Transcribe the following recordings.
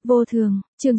Vô thường, chương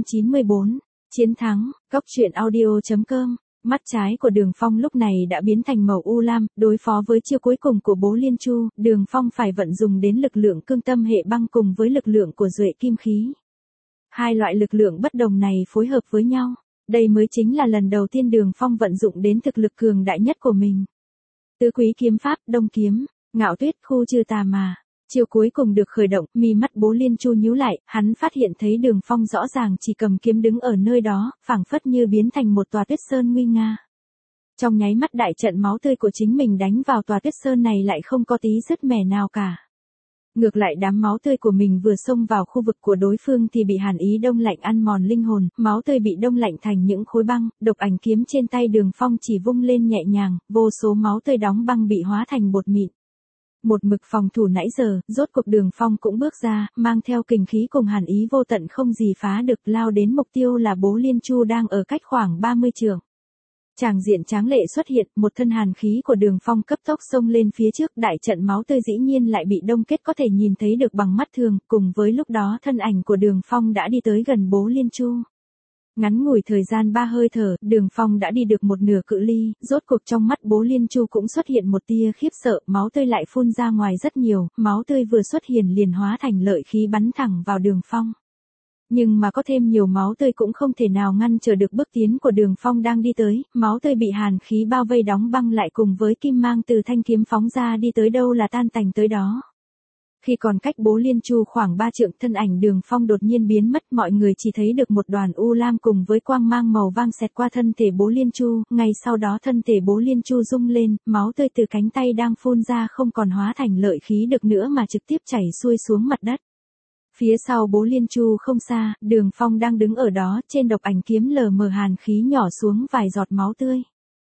694, chiến thắng, góc truyện audio.com. Mắt trái của Đường Phong lúc này đã biến thành màu u lam, đối phó với chiêu cuối cùng của Bố Liên Chu, Đường Phong phải vận dùng đến lực lượng cương tâm hệ băng cùng với lực lượng của duệ kim khí. Hai loại lực lượng bất đồng này phối hợp với nhau, đây mới chính là lần đầu tiên Đường Phong vận dụng đến thực lực cường đại nhất của mình. Tứ quý kiếm pháp, đông kiếm, ngạo tuyết khu trừ tà mà. Chiêu cuối cùng được khởi động, mi mắt Bố Liên Chu nhíu lại, hắn phát hiện thấy Đường Phong rõ ràng chỉ cầm kiếm đứng ở nơi đó, phảng phất như biến thành một tòa tuyết sơn nguy nga. Trong nháy mắt đại trận máu tươi của chính mình đánh vào tòa tuyết sơn này lại không có tí sứt mẻ nào cả. Ngược lại đám máu tươi của mình vừa xông vào khu vực của đối phương thì bị hàn ý đông lạnh ăn mòn linh hồn, máu tươi bị đông lạnh thành những khối băng, độc ảnh kiếm trên tay Đường Phong chỉ vung lên nhẹ nhàng, vô số máu tươi đóng băng bị hóa thành bột mịn. Một mực phòng thủ nãy giờ, rốt cuộc Đường Phong cũng bước ra, mang theo kình khí cùng hàn ý vô tận không gì phá được, lao đến mục tiêu là Bố Liên Chu đang ở cách khoảng 30 trượng. Tràng diện tráng lệ xuất hiện, một thân hàn khí của Đường Phong cấp tốc xông lên phía trước, đại trận máu tươi dĩ nhiên lại bị đông kết có thể nhìn thấy được bằng mắt thường, cùng với lúc đó thân ảnh của Đường Phong đã đi tới gần Bố Liên Chu. Ngắn ngủi thời gian 3 hơi thở, Đường Phong đã đi được một nửa cự ly, rốt cuộc trong mắt Bố Liên Chu cũng xuất hiện một tia khiếp sợ, máu tươi lại phun ra ngoài rất nhiều, máu tươi vừa xuất hiện liền hóa thành lợi khí bắn thẳng vào Đường Phong. Nhưng mà có thêm nhiều máu tươi cũng không thể nào ngăn trở được bước tiến của Đường Phong đang đi tới, máu tươi bị hàn khí bao vây đóng băng lại cùng với kim mang từ thanh kiếm phóng ra đi tới đâu là tan tành tới đó. Khi còn cách Bố Liên Chu khoảng 3 trượng, thân ảnh Đường Phong đột nhiên biến mất, mọi người chỉ thấy được một đoàn u lam cùng với quang mang màu vàng xẹt qua thân thể Bố Liên Chu, ngay sau đó thân thể Bố Liên Chu rung lên, máu tươi từ cánh tay đang phun ra không còn hóa thành lợi khí được nữa mà trực tiếp chảy xuôi xuống mặt đất. Phía sau Bố Liên Chu không xa, Đường Phong đang đứng ở đó, trên độc ảnh kiếm lờ mờ hàn khí nhỏ xuống vài giọt máu tươi.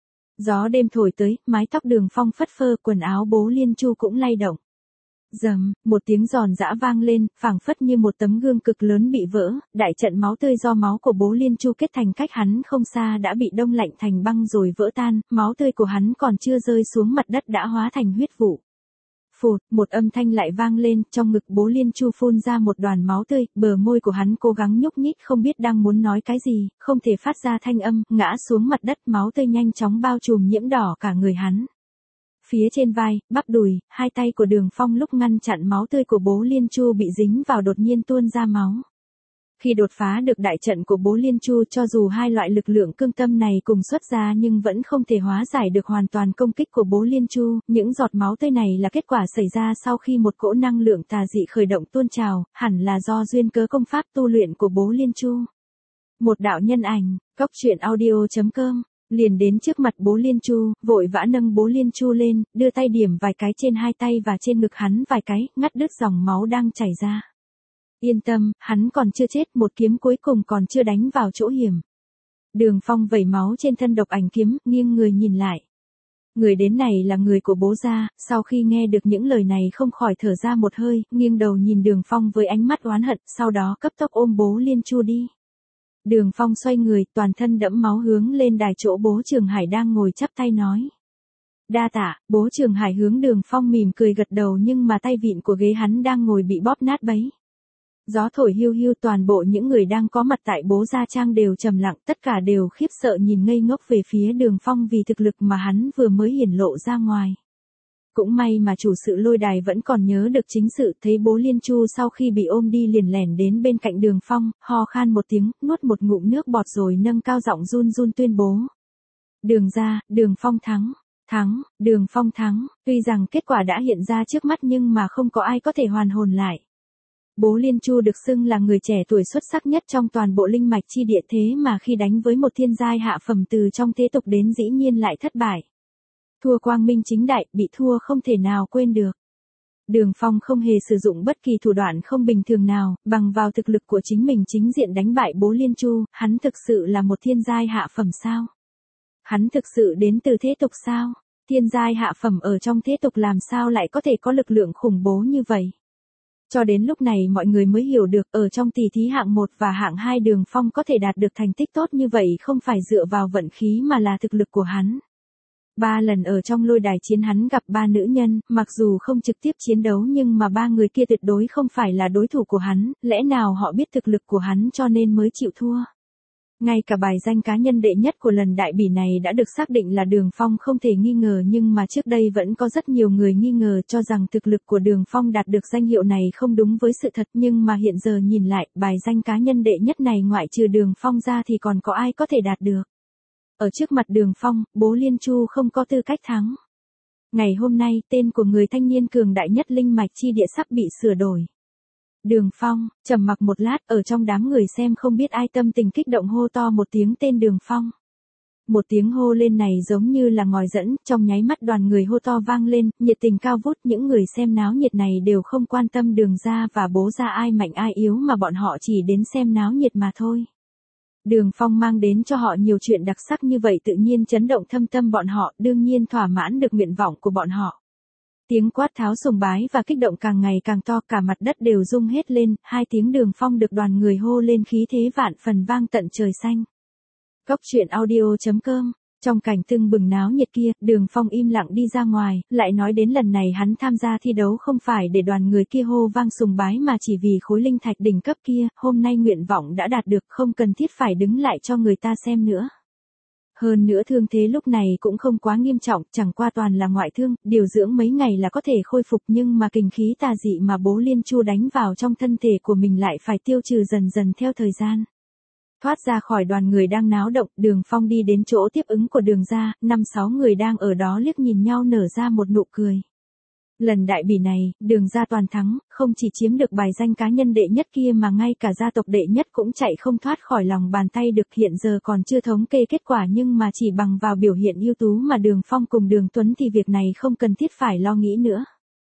Gió đêm thổi tới, mái tóc Đường Phong phất phơ, quần áo Bố Liên Chu cũng lay động. Rầm, một tiếng giòn giã vang lên, phảng phất như một tấm gương cực lớn bị vỡ, đại trận máu tươi do máu của Bố Liên Chu kết thành cách hắn không xa đã bị đông lạnh thành băng rồi vỡ tan, máu tươi của hắn còn chưa rơi xuống mặt đất đã hóa thành huyết vụ. Phụt, một âm thanh lại vang lên, trong ngực Bố Liên Chu phun ra một đoàn máu tươi, bờ môi của hắn cố gắng nhúc nhích không biết đang muốn nói cái gì, không thể phát ra thanh âm, ngã xuống mặt đất, máu tươi nhanh chóng bao trùm nhiễm đỏ cả người hắn. Phía trên vai, bắp đùi, hai tay của Đường Phong lúc ngăn chặn máu tươi của Bố Liên Chu bị dính vào đột nhiên tuôn ra máu. Khi đột phá được đại trận của Bố Liên Chu, cho dù hai loại lực lượng cương tâm này cùng xuất ra nhưng vẫn không thể hóa giải được hoàn toàn công kích của Bố Liên Chu, những giọt máu tươi này là kết quả xảy ra sau khi một cỗ năng lượng tà dị khởi động tuôn trào, hẳn là do duyên cớ công pháp tu luyện của Bố Liên Chu. Một đạo nhân ảnh, góc truyện audio.com. Liền đến trước mặt Bố Liên Chu, vội vã nâng Bố Liên Chu lên, đưa tay điểm vài cái trên hai tay và trên ngực hắn vài cái, ngắt đứt dòng máu đang chảy ra. Yên tâm, hắn còn chưa chết, một kiếm cuối cùng còn chưa đánh vào chỗ hiểm. Đường Phong vẩy máu trên thân độc ảnh kiếm, nghiêng người nhìn lại. Người đến này là người của Bố gia, sau khi nghe được những lời này không khỏi thở ra một hơi, nghiêng đầu nhìn Đường Phong với ánh mắt oán hận, sau đó cấp tốc ôm Bố Liên Chu đi. Đường Phong xoay người, toàn thân đẫm máu hướng lên đài chỗ Bố Trường Hải đang ngồi chắp tay nói. Đa tạ. Bố Trường Hải hướng Đường Phong mỉm cười gật đầu nhưng mà tay vịn của ghế hắn đang ngồi bị bóp nát bấy. Gió thổi hiu hiu, toàn bộ những người đang có mặt tại Bố gia trang đều trầm lặng, tất cả đều khiếp sợ nhìn ngây ngốc về phía Đường Phong vì thực lực mà hắn vừa mới hiển lộ ra ngoài. Cũng may mà chủ sự lôi đài vẫn còn nhớ được chính sự, thấy Bố Liên Chu sau khi bị ôm đi liền lẻn đến bên cạnh Đường Phong, ho khan một tiếng, nuốt một ngụm nước bọt rồi nâng cao giọng run run tuyên bố. Đường gia, Đường Phong thắng, Đường Phong thắng, tuy rằng kết quả đã hiện ra trước mắt nhưng mà không có ai có thể hoàn hồn lại. Bố Liên Chu được xưng là người trẻ tuổi xuất sắc nhất trong toàn bộ linh mạch chi địa, thế mà khi đánh với một thiên giai hạ phẩm từ trong thế tục đến dĩ nhiên lại thất bại. Thua quang minh chính đại, bị thua không thể nào quên được. Đường Phong không hề sử dụng bất kỳ thủ đoạn không bình thường nào, bằng vào thực lực của chính mình chính diện đánh bại Bố Liên Chu, hắn thực sự là một thiên giai hạ phẩm sao? Hắn thực sự đến từ thế tục sao? Thiên giai hạ phẩm ở trong thế tục làm sao lại có thể có lực lượng khủng bố như vậy? Cho đến lúc này mọi người mới hiểu được ở trong tỷ thí hạng 1 và hạng 2 Đường Phong có thể đạt được thành tích tốt như vậy không phải dựa vào vận khí mà là thực lực của hắn. 3 lần ở trong lôi đài chiến hắn gặp 3 nữ nhân, mặc dù không trực tiếp chiến đấu nhưng mà 3 người kia tuyệt đối không phải là đối thủ của hắn, lẽ nào họ biết thực lực của hắn cho nên mới chịu thua. Ngay cả bài danh cá nhân đệ nhất của lần đại bỉ này đã được xác định là Đường Phong không thể nghi ngờ, nhưng mà trước đây vẫn có rất nhiều người nghi ngờ cho rằng thực lực của Đường Phong đạt được danh hiệu này không đúng với sự thật, nhưng mà hiện giờ nhìn lại, bài danh cá nhân đệ nhất này ngoại trừ Đường Phong ra thì còn có ai có thể đạt được. Ở trước mặt Đường Phong, Bố Liên Chu không có tư cách thắng. Ngày hôm nay, tên của người thanh niên cường đại nhất linh mạch chi địa sắp bị sửa đổi. Đường Phong, trầm mặc một lát, ở trong đám người xem không biết ai tâm tình kích động hô to một tiếng tên Đường Phong. Một tiếng hô lên này giống như là ngòi dẫn, trong nháy mắt đoàn người hô to vang lên, nhiệt tình cao vút, những người xem náo nhiệt này đều không quan tâm Đường gia và Bố gia ai mạnh ai yếu mà bọn họ chỉ đến xem náo nhiệt mà thôi. Đường Phong mang đến cho họ nhiều chuyện đặc sắc như vậy tự nhiên chấn động thâm tâm bọn họ, đương nhiên thỏa mãn được nguyện vọng của bọn họ. Tiếng quát tháo sùng bái và kích động càng ngày càng to, cả mặt đất đều rung hết lên, 2 tiếng Đường Phong được đoàn người hô lên khí thế vạn phần vang tận trời xanh. Cốc truyện audio.com. Trong cảnh tưng bừng náo nhiệt kia, Đường Phong im lặng đi ra ngoài, lại nói đến lần này hắn tham gia thi đấu không phải để đoàn người kia hô vang sùng bái mà chỉ vì khối linh thạch đỉnh cấp kia, hôm nay nguyện vọng đã đạt được, không cần thiết phải đứng lại cho người ta xem nữa. Hơn nữa thương thế lúc này cũng không quá nghiêm trọng, chẳng qua toàn là ngoại thương, điều dưỡng mấy ngày là có thể khôi phục, nhưng mà kình khí tà dị mà Bố Liên Chu đánh vào trong thân thể của mình lại phải tiêu trừ dần dần theo thời gian. Thoát ra khỏi đoàn người đang náo động, Đường Phong đi đến chỗ tiếp ứng của Đường gia, 5-6 người đang ở đó liếc nhìn nhau nở ra một nụ cười. Lần đại bỉ này, Đường gia toàn thắng, không chỉ chiếm được bài danh cá nhân đệ nhất kia mà ngay cả gia tộc đệ nhất cũng chạy không thoát khỏi lòng bàn tay được, hiện giờ còn chưa thống kê kết quả nhưng mà chỉ bằng vào biểu hiện ưu tú mà Đường Phong cùng Đường Tuấn thì việc này không cần thiết phải lo nghĩ nữa.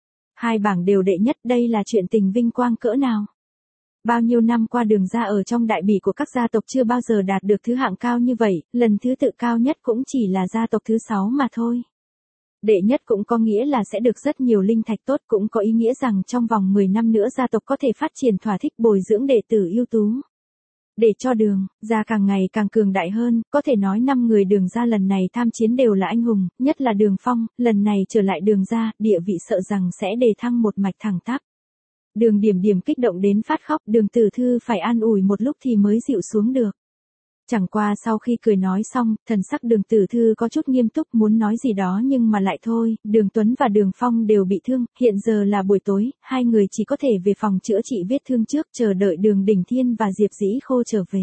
2 bảng đều đệ nhất, đây là chuyện tình vinh quang cỡ nào. Bao nhiêu năm qua Đường gia ở trong đại bỉ của các gia tộc chưa bao giờ đạt được thứ hạng cao như vậy, lần thứ tự cao nhất cũng chỉ là gia tộc thứ 6 mà thôi. Đệ nhất cũng có nghĩa là sẽ được rất nhiều linh thạch tốt, cũng có ý nghĩa rằng trong vòng 10 năm nữa gia tộc có thể phát triển thỏa thích bồi dưỡng đệ tử ưu tú. Để cho Đường gia càng ngày càng cường đại hơn, có thể nói 5 người Đường gia lần này tham chiến đều là anh hùng, nhất là Đường Phong, lần này trở lại Đường gia, địa vị sợ rằng sẽ đề thăng một mạch thẳng tắp. Đường Điểm Điểm kích động đến phát khóc, Đường Tử Thư phải an ủi một lúc thì mới dịu xuống được. Chẳng qua sau khi cười nói xong, thần sắc Đường Tử Thư có chút nghiêm túc muốn nói gì đó nhưng mà lại thôi, Đường Tuấn và Đường Phong đều bị thương, hiện giờ là buổi tối, 2 người chỉ có thể về phòng chữa trị vết thương trước, chờ đợi Đường Đỉnh Thiên và Diệp Dĩ Khô trở về.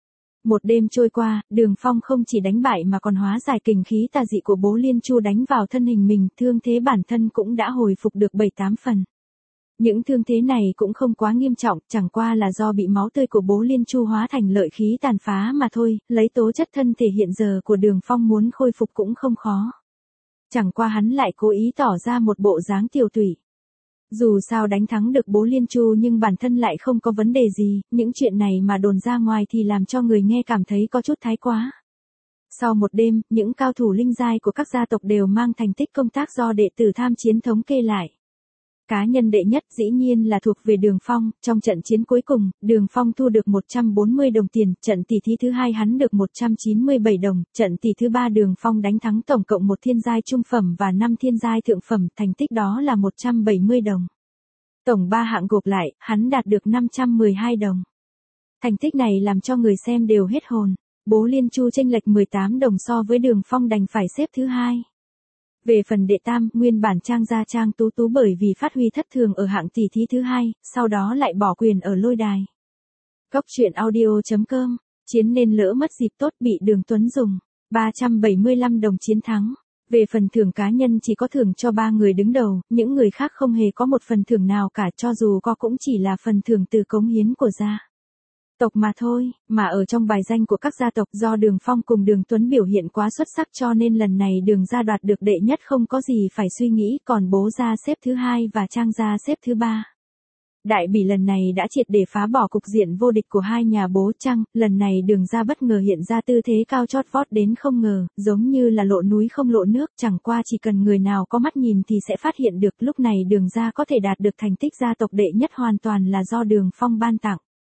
Một đêm trôi qua, Đường Phong không chỉ đánh bại mà còn hóa giải kình khí tà dị của Bố Liên Chu đánh vào thân hình mình, thương thế bản thân cũng đã hồi phục được 7-8 phần. Những thương thế này cũng không quá nghiêm trọng, chẳng qua là do bị máu tươi của Bố Liên Chu hóa thành lợi khí tàn phá mà thôi, lấy tố chất thân thể hiện giờ của Đường Phong muốn khôi phục cũng không khó. Chẳng qua hắn lại cố ý tỏ ra một bộ dáng tiều tụy. Dù sao đánh thắng được Bố Liên Chu nhưng bản thân lại không có vấn đề gì, những chuyện này mà đồn ra ngoài thì làm cho người nghe cảm thấy có chút thái quá. Sau một đêm, những cao thủ linh giai của các gia tộc đều mang thành tích công tác do đệ tử tham chiến thống kê lại. Cá nhân đệ nhất dĩ nhiên là thuộc về Đường Phong, trong trận chiến cuối cùng, Đường Phong thu được 140 đồng tiền, trận tỷ thí thứ 2 hắn được 197 đồng, trận tỷ thứ 3 Đường Phong đánh thắng tổng cộng 1 thiên giai trung phẩm và 5 thiên giai thượng phẩm, thành tích đó là 170 đồng. Tổng 3 hạng gộp lại, hắn đạt được 512 đồng. Thành tích này làm cho người xem đều hết hồn, Bố Liên Chu chênh lệch 18 đồng so với Đường Phong đành phải xếp thứ 2. Về phần đệ tam, nguyên bản Trang gia Trang Tú Tú bởi vì phát huy thất thường ở hạng tỷ thí thứ 2, sau đó lại bỏ quyền ở lôi đài. Cốc truyện audio.com, chiến nên lỡ mất dịp tốt bị Đường Tuấn dùng 375 đồng chiến thắng. Về phần thưởng cá nhân chỉ có thưởng cho 3 người đứng đầu, những người khác không hề có một phần thưởng nào cả, cho dù có cũng chỉ là phần thưởng từ cống hiến của gia tộc mà thôi, mà ở trong bài danh của các gia tộc do Đường Phong cùng Đường Tuấn biểu hiện quá xuất sắc cho nên lần này Đường gia đoạt được đệ nhất không có gì phải suy nghĩ, còn Bố gia xếp thứ 2 và Trang gia xếp thứ 3. Đại bỉ lần này đã triệt để phá bỏ cục diện vô địch của hai nhà Bố Trang, lần này Đường gia bất ngờ hiện ra tư thế cao chót vót đến không ngờ, giống như là lộ núi không lộ nước, chẳng qua chỉ cần người nào có mắt nhìn thì sẽ phát hiện được, lúc này Đường gia có thể đạt được thành tích gia tộc đệ nhất hoàn toàn là do Đường Phong ban tặng.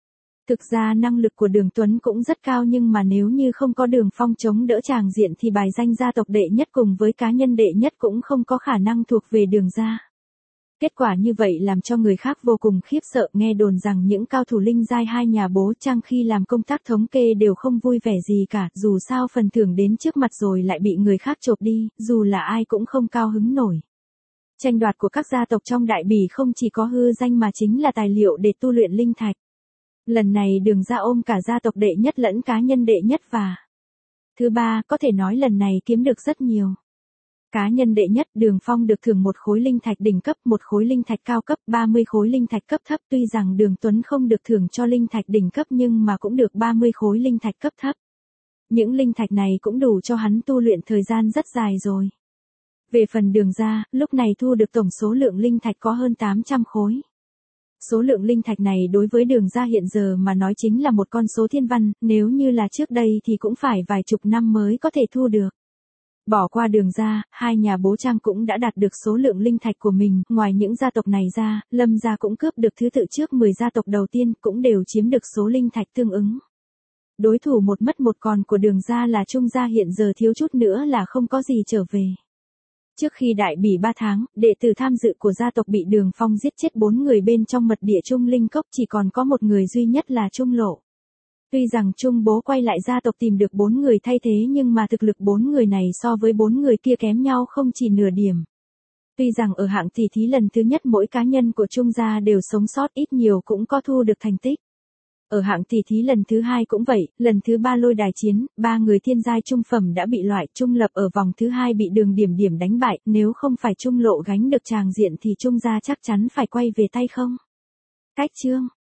Thực ra năng lực của Đường Tuấn cũng rất cao nhưng mà nếu như không có Đường Phong chống đỡ tràng diện thì bài danh gia tộc đệ nhất cùng với cá nhân đệ nhất cũng không có khả năng thuộc về Đường gia. Kết quả như vậy làm cho người khác vô cùng khiếp sợ, nghe đồn rằng những cao thủ linh giai hai nhà bố Trang khi làm công tác thống kê đều không vui vẻ gì cả, dù sao phần thưởng đến trước mặt rồi lại bị người khác chộp đi, dù là ai cũng không cao hứng nổi. Tranh đoạt của các gia tộc trong Đại Bỉ không chỉ có hư danh mà chính là tài liệu để tu luyện linh thạch. Lần này Đường gia ôm cả gia tộc đệ nhất lẫn cá nhân đệ nhất và thứ ba, có thể nói lần này kiếm được rất nhiều. Cá nhân đệ nhất Đường Phong được thưởng một khối linh thạch đỉnh cấp, một khối linh thạch cao cấp, 30 khối linh thạch cấp thấp, tuy rằng Đường Tuấn không được thưởng cho linh thạch đỉnh cấp nhưng mà cũng được 30 khối linh thạch cấp thấp. Những linh thạch này cũng đủ cho hắn tu luyện thời gian rất dài rồi. Về phần Đường gia, lúc này thu được tổng số lượng linh thạch có hơn 800 khối. Số lượng linh thạch này đối với Đường gia hiện giờ mà nói chính là một con số thiên văn, nếu như là trước đây thì cũng phải vài chục năm mới có thể thu được. Bỏ qua Đường gia, hai nhà bố Trang cũng đã đạt được số lượng linh thạch của mình, ngoài những gia tộc này ra, Lâm gia cũng cướp được thứ tự trước 10 gia tộc đầu tiên, cũng đều chiếm được số linh thạch tương ứng. Đối thủ một mất một còn của Đường gia là Trung gia, hiện giờ thiếu chút nữa là không có gì trở về. Trước khi Đại Bỉ 3 tháng, đệ tử tham dự của gia tộc bị Đường Phong giết chết 4 người bên trong mật địa Trung Linh Cốc, chỉ còn có một người duy nhất là Trung Lộ. Tuy rằng Trung bố quay lại gia tộc tìm được 4 người thay thế nhưng mà thực lực 4 người này so với 4 người kia kém nhau không chỉ nửa điểm. Tuy rằng ở hạng tỷ thí lần thứ nhất mỗi cá nhân của Trung gia đều sống sót, ít nhiều cũng có thu được thành tích. Ở hạng tỷ thí lần thứ hai cũng vậy, lần thứ 3 lôi đài chiến, 3 người thiên giai trung phẩm đã bị loại, Trung Lập ở vòng thứ 2 bị Đường Điểm Điểm đánh bại, nếu không phải Trung Lộ gánh được tràng diện thì Trung gia chắc chắn phải quay về tay không. Cách chương